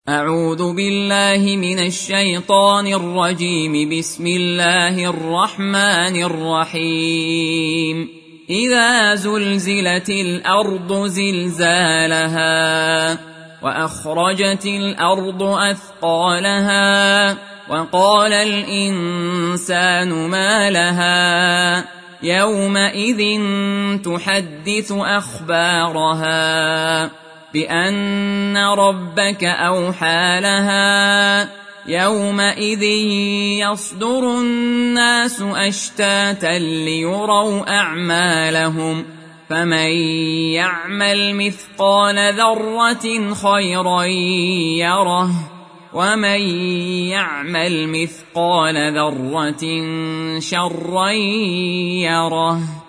أعوذ بالله من الشيطان الرجيم. بسم الله الرحمن الرحيم. إذا زلزلت الأرض زلزالها وأخرجت الأرض أثقالها وقال الإنسان ما لها يومئذ تحدث أخبارها بأن ربك أوحى لها يومئذ يصدر الناس أشتاتا ليروا أعمالهم فمن يعمل مثقال ذرة خيرا يره ومن يعمل مثقال ذرة شرا يره.